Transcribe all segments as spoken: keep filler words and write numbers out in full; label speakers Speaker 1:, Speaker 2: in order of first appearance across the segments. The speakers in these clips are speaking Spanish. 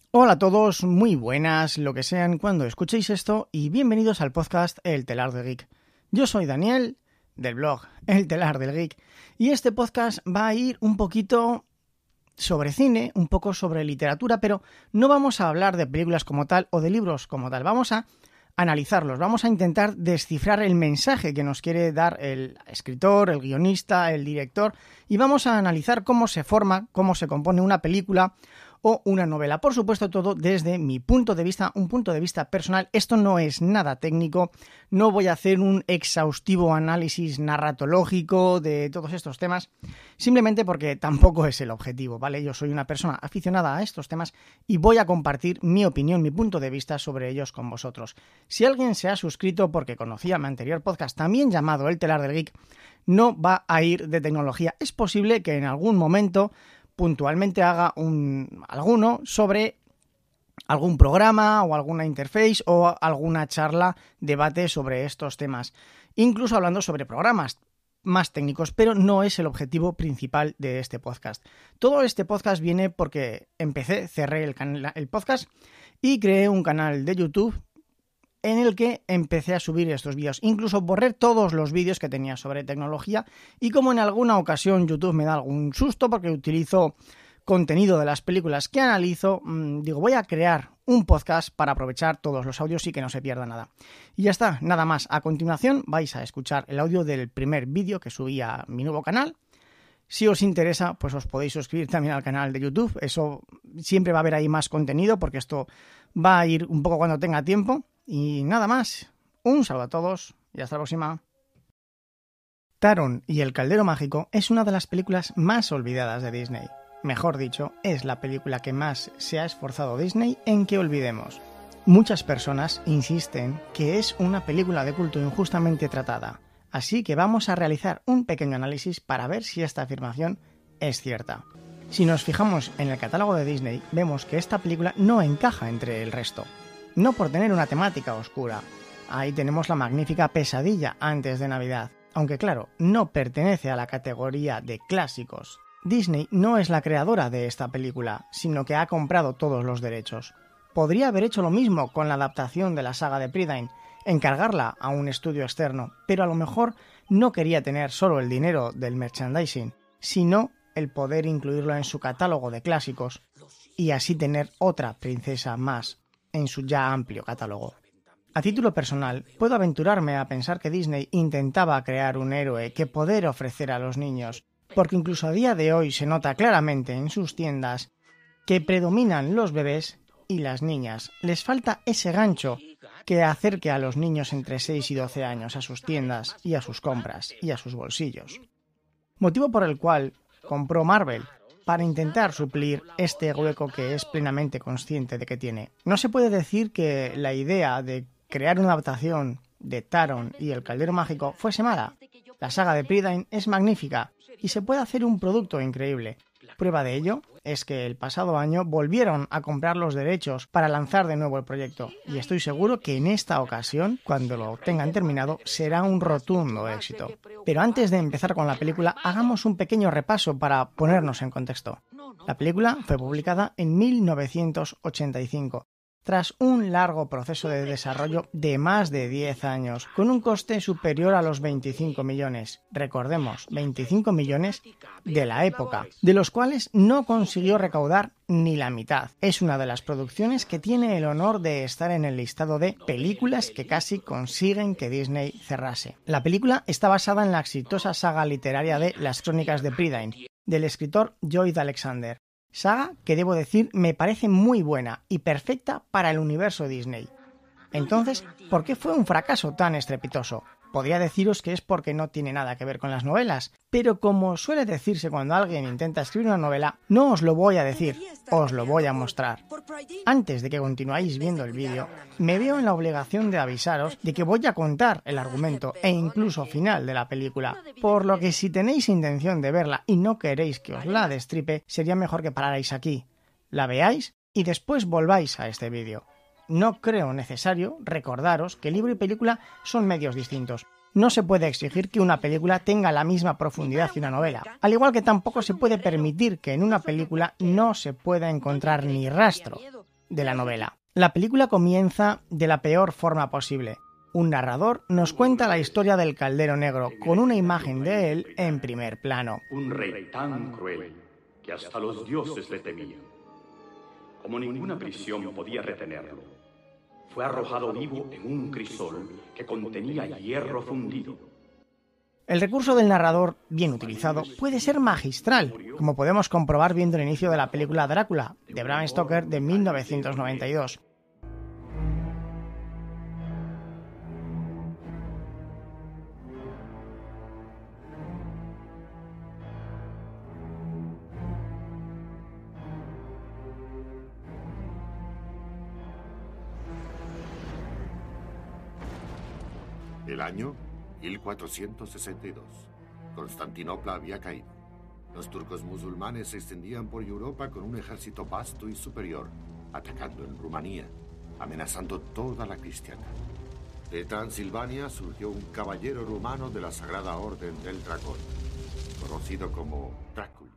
Speaker 1: Hola a todos, muy buenas, lo que sean cuando escuchéis esto, y bienvenidos al podcast El Telar del Geek. Yo soy Daniel, del blog El Telar del Geek, y este podcast va a ir un poquito sobre cine, un poco sobre literatura, pero no vamos a hablar de películas como tal o de libros como tal, vamos a analizarlos, vamos a intentar descifrar el mensaje que nos quiere dar el escritor, el guionista, el director, y vamos a analizar cómo se forma, cómo se compone una película o una novela. Por supuesto, todo desde mi punto de vista, un punto de vista personal. Esto no es nada técnico, no voy a hacer un exhaustivo análisis narratológico de todos estos temas, simplemente porque tampoco es el objetivo, ¿vale? Yo soy una persona aficionada a estos temas y voy a compartir mi opinión, mi punto de vista sobre ellos con vosotros. Si alguien se ha suscrito porque conocía mi anterior podcast, también llamado El Telar del Geek, no va a ir de tecnología. Es posible que en algún momento puntualmente haga un alguno sobre algún programa o alguna interface o alguna charla, debate sobre estos temas, incluso hablando sobre programas más técnicos, pero no es el objetivo principal de este podcast. Todo este podcast viene porque empecé, cerré el, canal, el podcast y creé un canal de YouTube en el que empecé a subir estos vídeos. Incluso borré todos los vídeos que tenía sobre tecnología, y como en alguna ocasión YouTube me da algún susto porque utilizo contenido de las películas que analizo, mmm, digo, voy a crear un podcast para aprovechar todos los audios y que no se pierda nada. Y ya está, nada más. A continuación vais a escuchar el audio del primer vídeo que subí a mi nuevo canal. Si os interesa, pues os podéis suscribir también al canal de YouTube. Eso siempre va a haber ahí más contenido porque esto va a ir un poco cuando tenga tiempo. Y nada más, un saludo a todos y hasta la próxima. Taron y el Caldero Mágico es una de las películas más olvidadas de Disney. Mejor dicho, es la película que más se ha esforzado Disney en que olvidemos. Muchas personas insisten que es una película de culto injustamente tratada, así que vamos a realizar un pequeño análisis para ver si esta afirmación es cierta. Si nos fijamos en el catálogo de Disney, vemos que esta película no encaja entre el resto. No por tener una temática oscura. Ahí tenemos la magnífica Pesadilla antes de Navidad. Aunque claro, no pertenece a la categoría de clásicos. Disney no es la creadora de esta película, sino que ha comprado todos los derechos. Podría haber hecho lo mismo con la adaptación de la saga de Prydain, encargarla a un estudio externo, pero a lo mejor no quería tener solo el dinero del merchandising, sino el poder incluirlo en su catálogo de clásicos y así tener otra princesa más en su ya amplio catálogo. A título personal, puedo aventurarme a pensar que Disney intentaba crear un héroe que poder ofrecer a los niños, porque incluso a día de hoy se nota claramente en sus tiendas que predominan los bebés y las niñas. Les falta ese gancho que acerque a los niños entre seis y doce años a sus tiendas y a sus compras y a sus bolsillos. Motivo por el cual compró Marvel, para intentar suplir este hueco que es plenamente consciente de que tiene. No se puede decir que la idea de crear una adaptación de Taron y el Caldero Mágico fuese mala. La saga de Prydain es magnífica y se puede hacer un producto increíble. Prueba de ello es que el pasado año volvieron a comprar los derechos para lanzar de nuevo el proyecto, y estoy seguro que en esta ocasión, cuando lo tengan terminado, será un rotundo éxito. Pero antes de empezar con la película, hagamos un pequeño repaso para ponernos en contexto. La película fue publicada en mil novecientos ochenta y cinco, tras un largo proceso de desarrollo de más de diez años, con un coste superior a los veinticinco millones. Recordemos, veinticinco millones de la época, de los cuales no consiguió recaudar ni la mitad. Es una de las producciones que tiene el honor de estar en el listado de películas que casi consiguen que Disney cerrase. La película está basada en la exitosa saga literaria de Las Crónicas de Prydain, del escritor Lloyd Alexander. Saga que, debo decir, me parece muy buena y perfecta para el universo Disney. Entonces, ¿por qué fue un fracaso tan estrepitoso? Podría deciros que es porque no tiene nada que ver con las novelas, pero como suele decirse cuando alguien intenta escribir una novela, no os lo voy a decir, os lo voy a mostrar. Antes de que continuáis viendo el vídeo, me veo en la obligación de avisaros de que voy a contar el argumento e incluso final de la película, por lo que si tenéis intención de verla y no queréis que os la destripe, sería mejor que pararais aquí, la veáis y después volváis a este vídeo. No creo necesario recordaros que libro y película son medios distintos. No se puede exigir que una película tenga la misma profundidad que una novela, al igual que tampoco se puede permitir que en una película no se pueda encontrar ni rastro de la novela. La película comienza de la peor forma posible. Un narrador nos cuenta la historia del Caldero Negro con una imagen de él en primer plano.
Speaker 2: Un rey tan cruel que hasta los dioses le temían. Como ninguna prisión podía retenerlo, fue arrojado vivo en un crisol que contenía hierro fundido.
Speaker 1: El recurso del narrador, bien utilizado, puede ser magistral, como podemos comprobar viendo el inicio de la película Drácula, de Bram Stoker de mil novecientos noventa y dos.
Speaker 3: El año mil cuatrocientos sesenta y dos. Constantinopla había caído. Los turcos musulmanes se extendían por Europa con un ejército vasto y superior, atacando en Rumanía, amenazando toda la cristiandad. De Transilvania surgió un caballero rumano de la Sagrada Orden del Dragón, conocido como Drácula.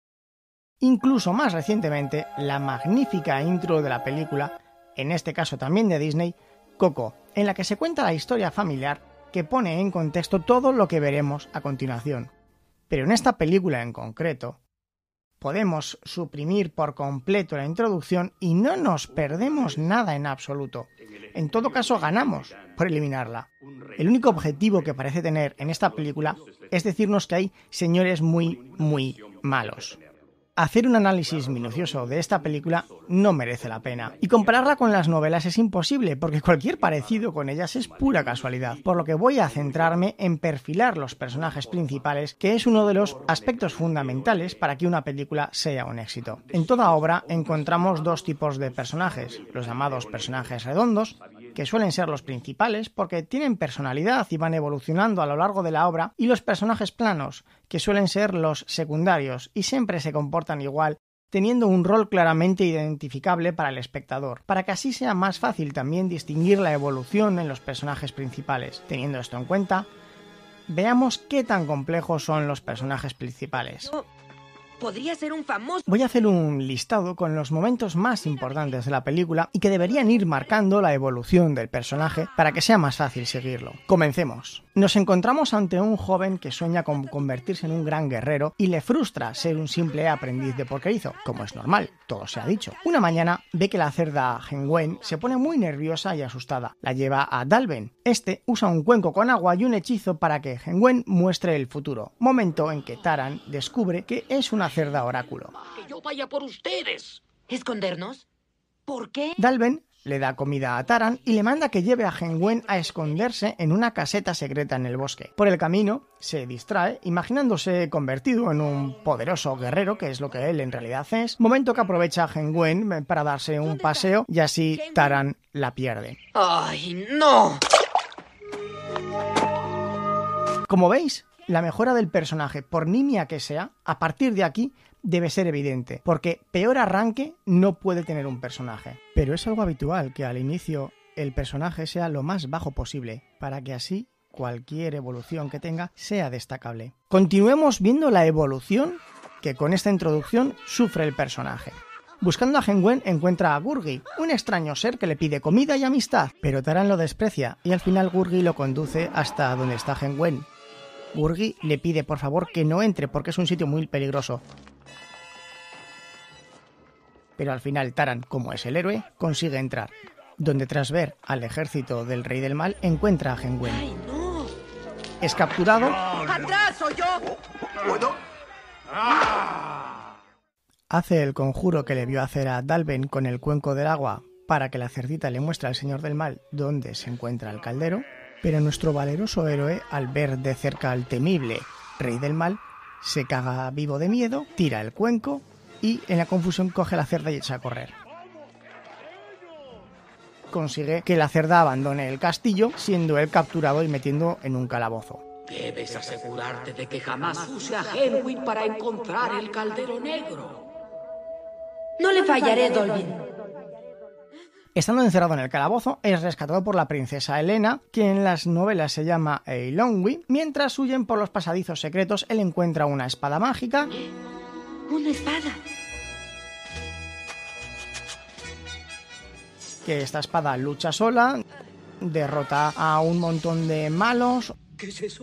Speaker 1: Incluso más recientemente, la magnífica intro de la película, en este caso también de Disney, Coco, en la que se cuenta la historia familiar que pone en contexto todo lo que veremos a continuación. Pero en esta película en concreto, podemos suprimir por completo la introducción y no nos perdemos nada en absoluto. En todo caso, ganamos por eliminarla. El único objetivo que parece tener en esta película es decirnos que hay señores muy, muy malos. Hacer un análisis minucioso de esta película no merece la pena. Y compararla con las novelas es imposible, porque cualquier parecido con ellas es pura casualidad. Por lo que voy a centrarme en perfilar los personajes principales, que es uno de los aspectos fundamentales para que una película sea un éxito. En toda obra encontramos dos tipos de personajes, los llamados personajes redondos, que suelen ser los principales porque tienen personalidad y van evolucionando a lo largo de la obra, y los personajes planos, que suelen ser los secundarios y siempre se comportan igual, teniendo un rol claramente identificable para el espectador, para que así sea más fácil también distinguir la evolución en los personajes principales. Teniendo esto en cuenta, veamos qué tan complejos son los personajes principales.
Speaker 4: Podría ser un famoso...
Speaker 1: Voy a hacer un listado con los momentos más importantes de la película y que deberían ir marcando la evolución del personaje para que sea más fácil seguirlo. Comencemos. Nos encontramos ante un joven que sueña con convertirse en un gran guerrero y le frustra ser un simple aprendiz de porquerizo, como es normal, todo se ha dicho. Una mañana ve que la cerda Henwen se pone muy nerviosa y asustada. La lleva a Dalben. Este usa un cuenco con agua y un hechizo para que Henwen muestre el futuro, momento en que Taran descubre que es una cerda oráculo.
Speaker 4: ¡Que yo vaya por ustedes! ¿Escondernos? ¿Por qué?
Speaker 1: Dalben le da comida a Taran y le manda que lleve a Henwen a esconderse en una caseta secreta en el bosque. Por el camino se distrae, imaginándose convertido en un poderoso guerrero, que es lo que él en realidad es, momento que aprovecha Henwen para darse un paseo y así Taran la pierde.
Speaker 4: ¡Ay, no!
Speaker 1: Como veis, la mejora del personaje, por nimia que sea, a partir de aquí debe ser evidente, porque peor arranque no puede tener un personaje. Pero es algo habitual que al inicio el personaje sea lo más bajo posible, para que así cualquier evolución que tenga sea destacable. Continuemos viendo la evolución que con esta introducción sufre el personaje. Buscando a Henwen encuentra a Gurgi, un extraño ser que le pide comida y amistad, pero Taran lo desprecia y al final Gurgi lo conduce hasta donde está Henwen. Gurgi le pide por favor que no entre porque es un sitio muy peligroso. Pero al final Taran, como es el héroe, consigue entrar, donde tras ver al ejército del Rey del Mal encuentra a Henwen.
Speaker 4: ¡Ay, no!
Speaker 1: Es capturado.
Speaker 4: ¡Atrás, soy yo!
Speaker 3: ¿Puedo?
Speaker 1: Hace el conjuro que le vio hacer a Dalben con el cuenco del agua para que la cerdita le muestre al Señor del Mal dónde se encuentra el caldero. Pero nuestro valeroso héroe, al ver de cerca al temible Rey del Mal, se caga vivo de miedo, tira el cuenco y en la confusión coge la cerda y echa a correr. Consigue que la cerda abandone el castillo, siendo él capturado y metiendo en un calabozo.
Speaker 5: Debes asegurarte de que jamás use a Henwen para encontrar el caldero negro.
Speaker 4: No le fallaré, Dolvin.
Speaker 1: Estando encerrado en el calabozo, es rescatado por la princesa Helena, que en las novelas se llama Eilonwy. Mientras huyen por los pasadizos secretos, él encuentra una espada mágica.
Speaker 4: Una espada.
Speaker 1: que esta espada lucha sola, derrota a un montón de malos.
Speaker 5: ¿Qué es eso?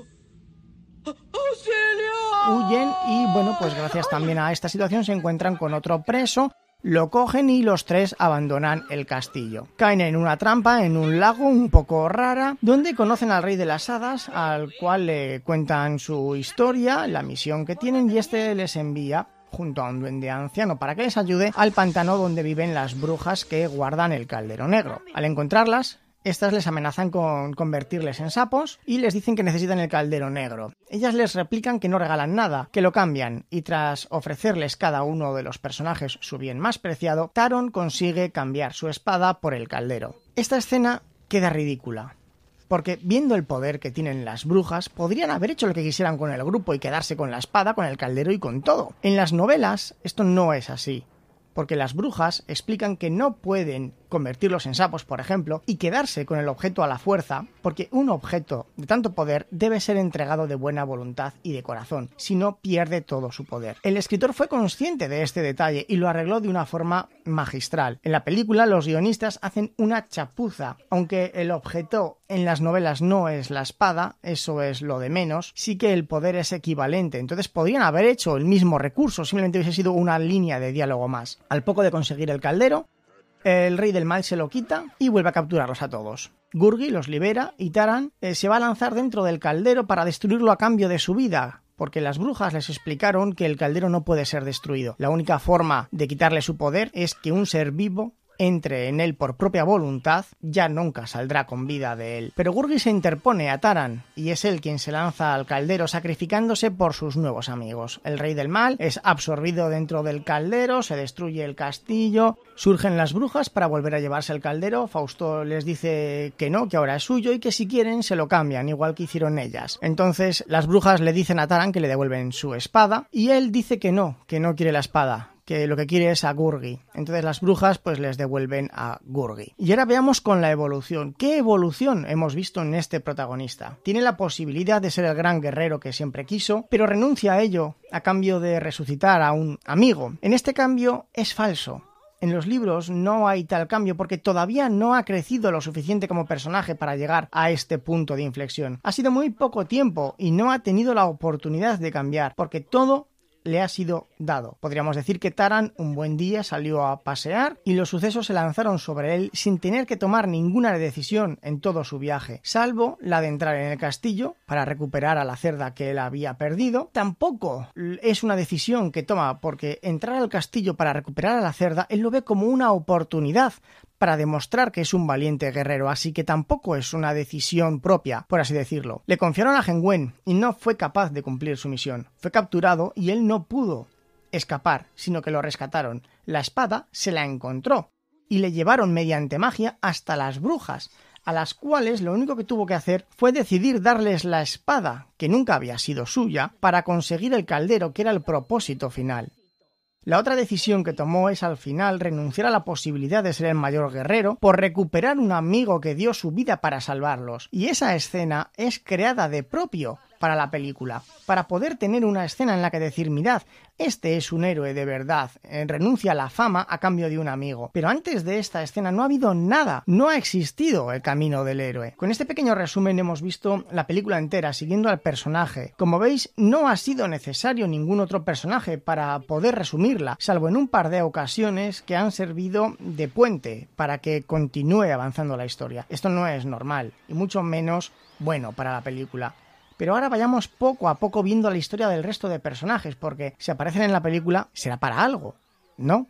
Speaker 1: Huyen y, bueno, pues gracias también a esta situación se encuentran con otro preso, lo cogen y los tres abandonan el castillo. Caen en una trampa, en un lago un poco rara, donde conocen al rey de las hadas, al cual le cuentan su historia, la misión que tienen, y este les envía junto a un duende anciano para que les ayude al pantano donde viven las brujas que guardan el caldero negro. Al encontrarlas, estas les amenazan con convertirles en sapos y les dicen que necesitan el caldero negro. Ellas les replican que no regalan nada, que lo cambian, y tras ofrecerles cada uno de los personajes su bien más preciado, Taron consigue cambiar su espada por el caldero. Esta escena queda ridícula, porque viendo el poder que tienen las brujas, podrían haber hecho lo que quisieran con el grupo y quedarse con la espada, con el caldero y con todo. En las novelas esto no es así, porque las brujas explican que no pueden convertirlos en sapos, por ejemplo, y quedarse con el objeto a la fuerza, porque un objeto de tanto poder debe ser entregado de buena voluntad y de corazón, si no pierde todo su poder. El escritor fue consciente de este detalle y lo arregló de una forma magistral. En la película los guionistas hacen una chapuza, aunque el objeto en las novelas no es la espada, eso es lo de menos, sí que el poder es equivalente, entonces podrían haber hecho el mismo recurso, simplemente hubiese sido una línea de diálogo más. Al poco de conseguir el caldero, el rey del mal se lo quita y vuelve a capturarlos a todos. Gurgi los libera y Taran eh, se va a lanzar dentro del caldero para destruirlo a cambio de su vida, porque las brujas les explicaron que el caldero no puede ser destruido. La única forma de quitarle su poder es que un ser vivo entre en él por propia voluntad, ya nunca saldrá con vida de él. Pero Gurgi se interpone a Taran y es él quien se lanza al caldero sacrificándose por sus nuevos amigos. El rey del mal es absorbido dentro del caldero, se destruye el castillo, surgen las brujas para volver a llevarse el caldero. Fausto les dice que no, que ahora es suyo y que si quieren se lo cambian, igual que hicieron ellas. Entonces las brujas le dicen a Taran que le devuelven su espada y él dice que no, que no quiere la espada, que lo que quiere es a Gurgi. Entonces las brujas pues les devuelven a Gurgi. Y ahora veamos con la evolución. ¿Qué evolución hemos visto en este protagonista? Tiene la posibilidad de ser el gran guerrero que siempre quiso, pero renuncia a ello a cambio de resucitar a un amigo. En este cambio es falso. En los libros no hay tal cambio porque todavía no ha crecido lo suficiente como personaje para llegar a este punto de inflexión. Ha sido muy poco tiempo y no ha tenido la oportunidad de cambiar porque todo le ha sido dado. Podríamos decir que Taran un buen día salió a pasear y los sucesos se lanzaron sobre él sin tener que tomar ninguna decisión en todo su viaje, salvo la de entrar en el castillo para recuperar a la cerda que él había perdido. Tampoco es una decisión que toma, porque entrar al castillo para recuperar a la cerda él lo ve como una oportunidad para demostrar que es un valiente guerrero, así que tampoco es una decisión propia, por así decirlo. Le confiaron a Henwen y no fue capaz de cumplir su misión. Fue capturado y él no pudo escapar, sino que lo rescataron. La espada se la encontró y le llevaron mediante magia hasta las brujas, a las cuales lo único que tuvo que hacer fue decidir darles la espada, que nunca había sido suya, para conseguir el caldero, que era el propósito final. La otra decisión que tomó es al final renunciar a la posibilidad de ser el mayor guerrero por recuperar un amigo que dio su vida para salvarlos. Y esa escena es creada de propio para la película, para poder tener una escena en la que decir, mirad, este es un héroe de verdad, eh, renuncia a la fama a cambio de un amigo. Pero antes de esta escena no ha habido nada, no ha existido el camino del héroe. Con este pequeño resumen hemos visto la película entera siguiendo al personaje. Como veis, no ha sido necesario ningún otro personaje para poder resumirla, salvo en un par de ocasiones que han servido de puente para que continúe avanzando la historia. Esto no es normal, y mucho menos bueno para la película. Pero ahora vayamos poco a poco viendo la historia del resto de personajes, porque si aparecen en la película será para algo, ¿no?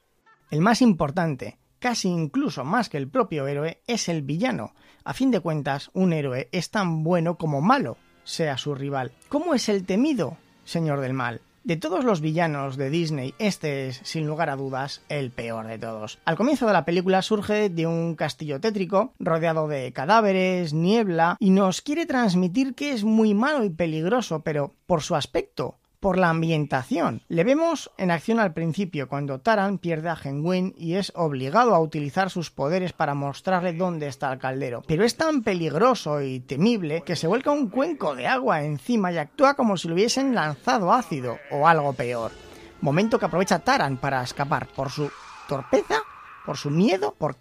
Speaker 1: El más importante, casi incluso más que el propio héroe, es el villano. A fin de cuentas, un héroe es tan bueno como malo sea su rival. ¿Cómo es el temido señor del mal? De todos los villanos de Disney, este es, sin lugar a dudas, el peor de todos. Al comienzo de la película surge de un castillo tétrico, rodeado de cadáveres, niebla, y nos quiere transmitir que es muy malo y peligroso, pero por su aspecto, por la ambientación. Le vemos en acción al principio, cuando Taran pierde a Henwen y es obligado a utilizar sus poderes para mostrarle dónde está el caldero. Pero es tan peligroso y temible que se vuelca un cuenco de agua encima y actúa como si le hubiesen lanzado ácido o algo peor. Momento que aprovecha Taran para escapar. ¿Por su torpeza? ¿Por su miedo? ¿Por qué?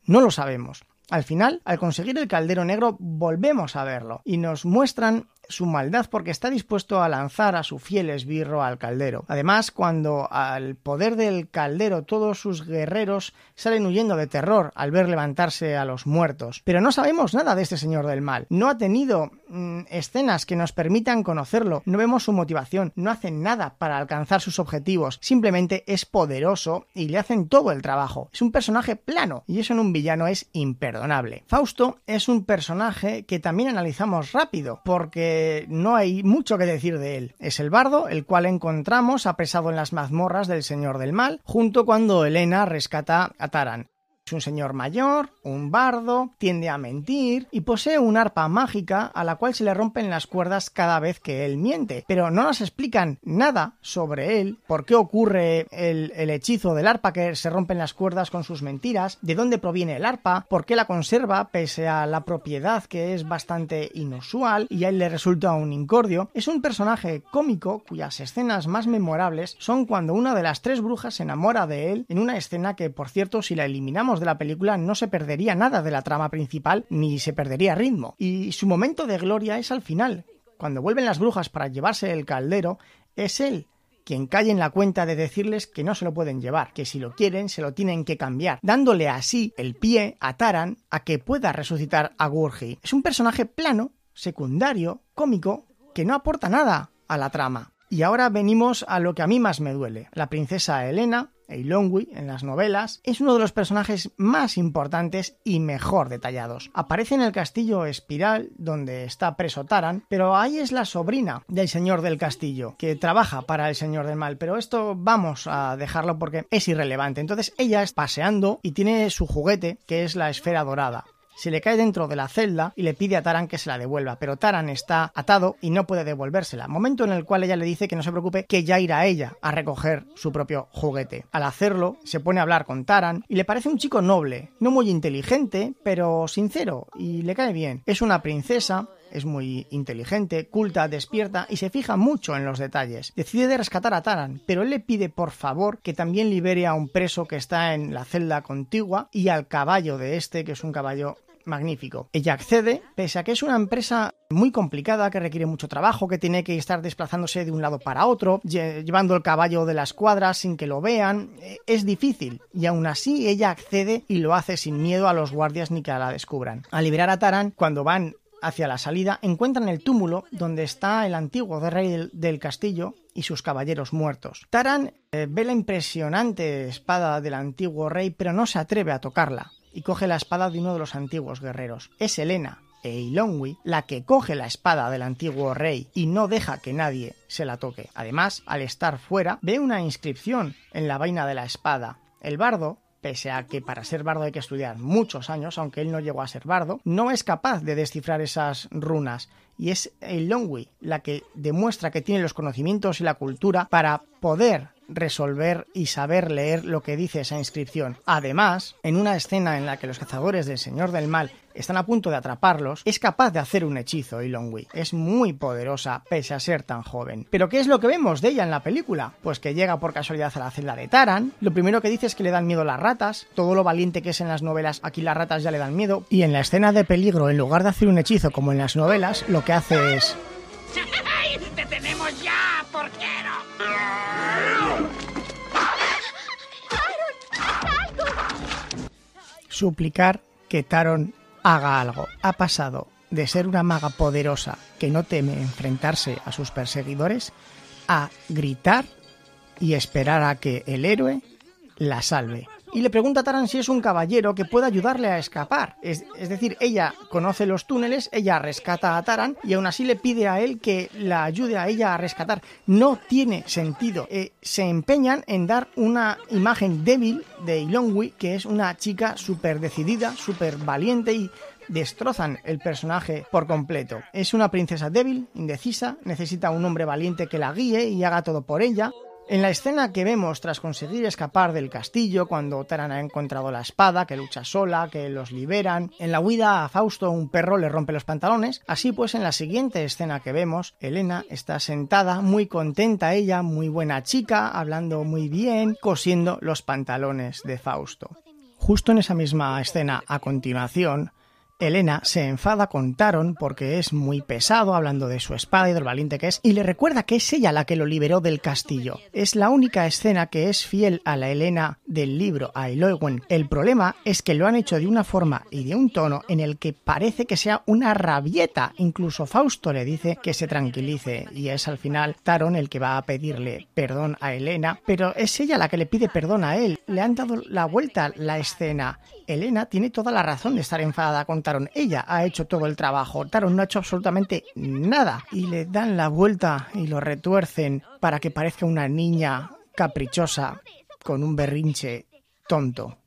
Speaker 1: No lo sabemos. Al final, al conseguir el caldero negro, volvemos a verlo y nos muestran su maldad porque está dispuesto a lanzar a su fiel esbirro al caldero. Además, cuando al poder del caldero todos sus guerreros salen huyendo de terror al ver levantarse a los muertos. Pero no sabemos nada de este señor del mal. No ha tenido mmm, escenas que nos permitan conocerlo. No vemos su motivación. No hace nada para alcanzar sus objetivos. Simplemente es poderoso y le hacen todo el trabajo. Es un personaje plano y eso en un villano es imperdonable. Fausto es un personaje que también analizamos rápido porque no hay mucho que decir de él. Es el bardo, el cual encontramos apresado en las mazmorras del Señor del Mal, junto cuando Helena rescata a Taran. Es un señor mayor, un bardo, tiende a mentir y posee un arpa mágica a la cual se le rompen las cuerdas cada vez que él miente. Pero no nos explican nada sobre él, por qué ocurre el, el hechizo del arpa que se rompen las cuerdas con sus mentiras, de dónde proviene el arpa, por qué la conserva pese a la propiedad que es bastante inusual y a él le resulta un incordio. Es un personaje cómico cuyas escenas más memorables son cuando una de las tres brujas se enamora de él en una escena que, por cierto, si la eliminamos de la película no se perdería nada de la trama principal ni se perdería ritmo. Y su momento de gloria es al final. Cuando vuelven las brujas para llevarse el caldero, es él quien cae en la cuenta de decirles que no se lo pueden llevar, que si lo quieren se lo tienen que cambiar, dándole así el pie a Taran a que pueda resucitar a Gurgi. Es un personaje plano, secundario, cómico, que no aporta nada a la trama. Y ahora venimos a lo que a mí más me duele. La princesa Helena, Eilonwy, en las novelas, es uno de los personajes más importantes y mejor detallados. Aparece en el castillo Espiral, donde está preso Taran, pero ahí es la sobrina del señor del castillo, que trabaja para el señor del mal, pero esto vamos a dejarlo porque es irrelevante. Entonces ella está paseando y tiene su juguete, que es la esfera dorada. Se le cae dentro de la celda y le pide a Taran que se la devuelva, pero Taran está atado y no puede devolvérsela, momento en el cual ella le dice que no se preocupe, que ya irá ella a recoger su propio juguete. Al hacerlo, se pone a hablar con Taran y le parece un chico noble, no muy inteligente, pero sincero, y le cae bien. Es una princesa, es muy inteligente, culta, despierta y se fija mucho en los detalles. Decide rescatar a Taran, pero él le pide por favor que también libere a un preso que está en la celda contigua y al caballo de este, que es un caballo magnífico. Ella accede, pese a que es una empresa muy complicada, que requiere mucho trabajo, que tiene que estar desplazándose de un lado para otro, lle- llevando el caballo de las cuadras sin que lo vean. Es difícil, y aún así ella accede y lo hace sin miedo a los guardias ni que la descubran. Al liberar a Taran, cuando van hacia la salida, encuentran el túmulo donde está el antiguo rey del, del castillo y sus caballeros muertos. Taran eh, ve la impresionante espada del antiguo rey, pero no se atreve a tocarla, y coge la espada de uno de los antiguos guerreros. Es Helena, Eilonwy, la que coge la espada del antiguo rey y no deja que nadie se la toque. Además, al estar fuera, ve una inscripción en la vaina de la espada. El bardo, pese a que para ser bardo hay que estudiar muchos años, aunque él no llegó a ser bardo, no es capaz de descifrar esas runas. Y es Eilonwy la que demuestra que tiene los conocimientos y la cultura para poder resolver y saber leer lo que dice esa inscripción. Además, en una escena en la que los cazadores del Señor del Mal están a punto de atraparlos, es capaz de hacer un hechizo Eilonwy. Es muy poderosa pese a ser tan joven. ¿Pero qué es lo que vemos de ella en la película? Pues que llega por casualidad a la celda de Taran. Lo primero que dice es que le dan miedo las ratas. Todo lo valiente que es en las novelas, aquí las ratas ya le dan miedo. Y en la escena de peligro, en lugar de hacer un hechizo como en las novelas, lo que hace es...
Speaker 5: ¡Te tenemos ya, porquero!
Speaker 1: suplicar que Taron haga algo. Ha pasado de ser una maga poderosa que no teme enfrentarse a sus perseguidores a gritar y esperar a que el héroe la salve. Y le pregunta a Taran si es un caballero que pueda ayudarle a escapar. Es, es decir, ella conoce los túneles, ella rescata a Taran y aún así le pide a él que la ayude a ella a rescatar. No tiene sentido. Eh, se empeñan en dar una imagen débil de Eilonwy, que es una chica súper decidida, súper valiente, y destrozan el personaje por completo. Es una princesa débil, indecisa, necesita un hombre valiente que la guíe y haga todo por ella. En la escena que vemos tras conseguir escapar del castillo, cuando Taran ha encontrado la espada, que lucha sola, que los liberan, en la huida a Fausto un perro le rompe los pantalones. Así pues, en la siguiente escena que vemos, Helena está sentada, muy contenta ella, muy buena chica, hablando muy bien, cosiendo los pantalones de Fausto. Justo en esa misma escena, a continuación, Elena se enfada con Taron porque es muy pesado hablando de su espada y de lo valiente que es, y le recuerda que es ella la que lo liberó del castillo. Es la única escena que es fiel a la Elena del libro, a Eowyn. El problema es que lo han hecho de una forma y de un tono en el que parece que sea una rabieta. Incluso Fausto le dice que se tranquilice, y es al final Taron el que va a pedirle perdón a Elena, pero es ella la que le pide perdón a él. Le han dado la vuelta la escena. Elena tiene toda la razón de estar enfadada con Taron. Ella ha hecho todo el trabajo. Taron no ha hecho absolutamente nada. Y le dan la vuelta y lo retuercen para que parezca una niña caprichosa con un berrinche tonto.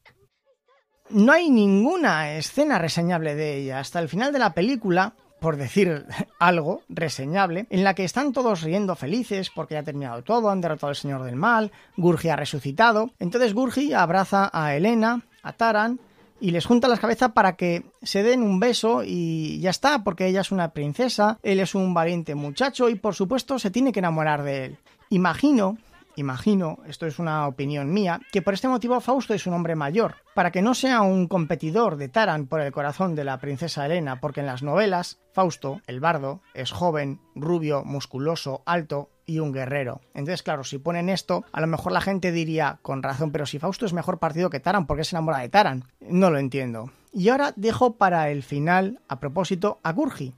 Speaker 1: No hay ninguna escena reseñable de ella. Hasta el final de la película, por decir algo reseñable, en la que están todos riendo felices porque ya ha terminado todo, han derrotado al Señor del Mal, Gurgi ha resucitado. Entonces Gurgi abraza a Elena, a Taran, y les junta las cabezas para que se den un beso y ya está, porque ella es una princesa, él es un valiente muchacho y por supuesto se tiene que enamorar de él. Imagino, imagino, esto es una opinión mía, que por este motivo Fausto es un hombre mayor, para que no sea un competidor de Taran por el corazón de la princesa Elena, porque en las novelas Fausto, el bardo, es joven, rubio, musculoso, alto y un guerrero. Entonces, claro, si ponen esto, a lo mejor la gente diría, con razón, pero si Fausto es mejor partido que Taran, ¿por qué se enamora de Taran? No lo entiendo. Y ahora dejo para el final, a propósito, a Gurgi.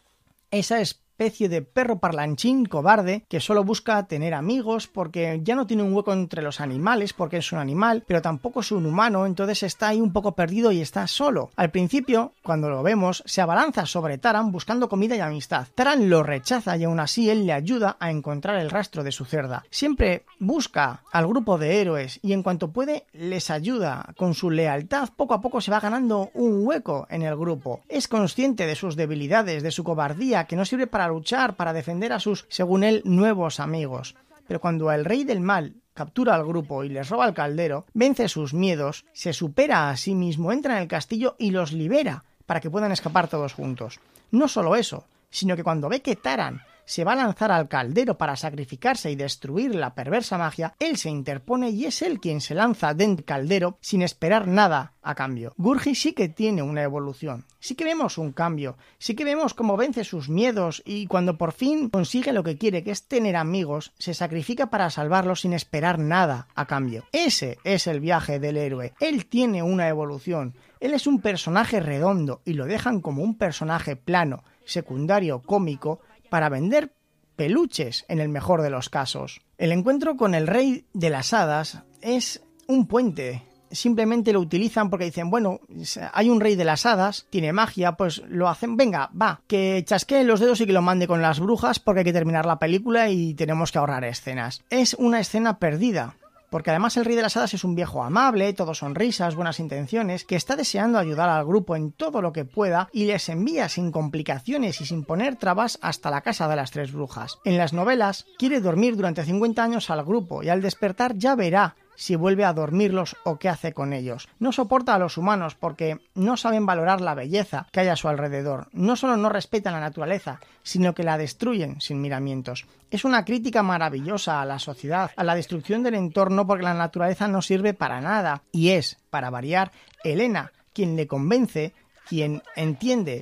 Speaker 1: Esa especie de perro parlanchín cobarde que solo busca tener amigos porque ya no tiene un hueco entre los animales porque es un animal, pero tampoco es un humano, entonces está ahí un poco perdido y está solo. Al principio, cuando lo vemos, se abalanza sobre Taran buscando comida y amistad. Taran lo rechaza y aún así él le ayuda a encontrar el rastro de su cerda. Siempre busca al grupo de héroes y en cuanto puede les ayuda. Con su lealtad poco a poco se va ganando un hueco en el grupo. Es consciente de sus debilidades, de su cobardía, que no sirve para luchar, para defender a sus, según él, nuevos amigos. Pero cuando el rey del mal captura al grupo y les roba el caldero, vence sus miedos, se supera a sí mismo, entra en el castillo y los libera para que puedan escapar todos juntos. No solo eso, sino que cuando ve que Taran se va a lanzar al caldero para sacrificarse y destruir la perversa magia, él se interpone y es él quien se lanza dentro del caldero sin esperar nada a cambio. Gurgi sí que tiene una evolución, sí que vemos un cambio, sí que vemos cómo vence sus miedos y cuando por fin consigue lo que quiere, que es tener amigos, se sacrifica para salvarlos sin esperar nada a cambio. Ese es el viaje del héroe. Él tiene una evolución. Él es un personaje redondo y lo dejan como un personaje plano, secundario, cómico, para vender peluches en el mejor de los casos. El encuentro con el rey de las hadas es un puente. Simplemente lo utilizan porque dicen, bueno, hay un rey de las hadas, tiene magia, pues lo hacen, venga, va, que chasquee los dedos y que lo mande con las brujas porque hay que terminar la película y tenemos que ahorrar escenas. Es una escena perdida. Porque además el rey de las hadas es un viejo amable, todo sonrisas, buenas intenciones, que está deseando ayudar al grupo en todo lo que pueda y les envía sin complicaciones y sin poner trabas hasta la casa de las tres brujas. En las novelas quiere dormir durante cincuenta años al grupo y al despertar ya verá si vuelve a dormirlos o qué hace con ellos. No soporta a los humanos porque no saben valorar la belleza que hay a su alrededor. No solo no respetan la naturaleza, sino que la destruyen sin miramientos. Es una crítica maravillosa a la sociedad, a la destrucción del entorno porque la naturaleza no sirve para nada. Y es, para variar, Elena quien le convence, quien entiende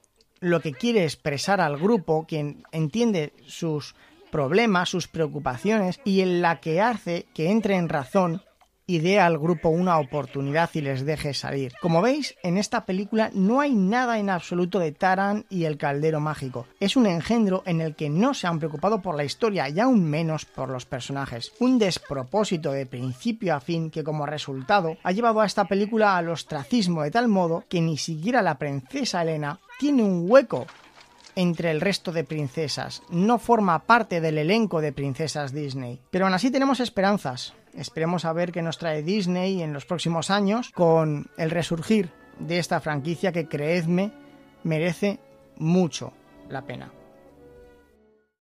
Speaker 1: lo que quiere expresar al grupo, quien entiende sus problemas, sus preocupaciones y en la que hace que entre en razón y dé al grupo una oportunidad y les deje salir. Como veis, en esta película no hay nada en absoluto de Taran y el caldero mágico. Es un engendro en el que no se han preocupado por la historia y aún menos por los personajes. Un despropósito de principio a fin que como resultado ha llevado a esta película al ostracismo de tal modo que ni siquiera la princesa Elena tiene un hueco entre el resto de princesas. No forma parte del elenco de princesas Disney. Pero aún así tenemos esperanzas. Esperemos a ver qué nos trae Disney en los próximos años con el resurgir de esta franquicia que, creedme, merece mucho la pena.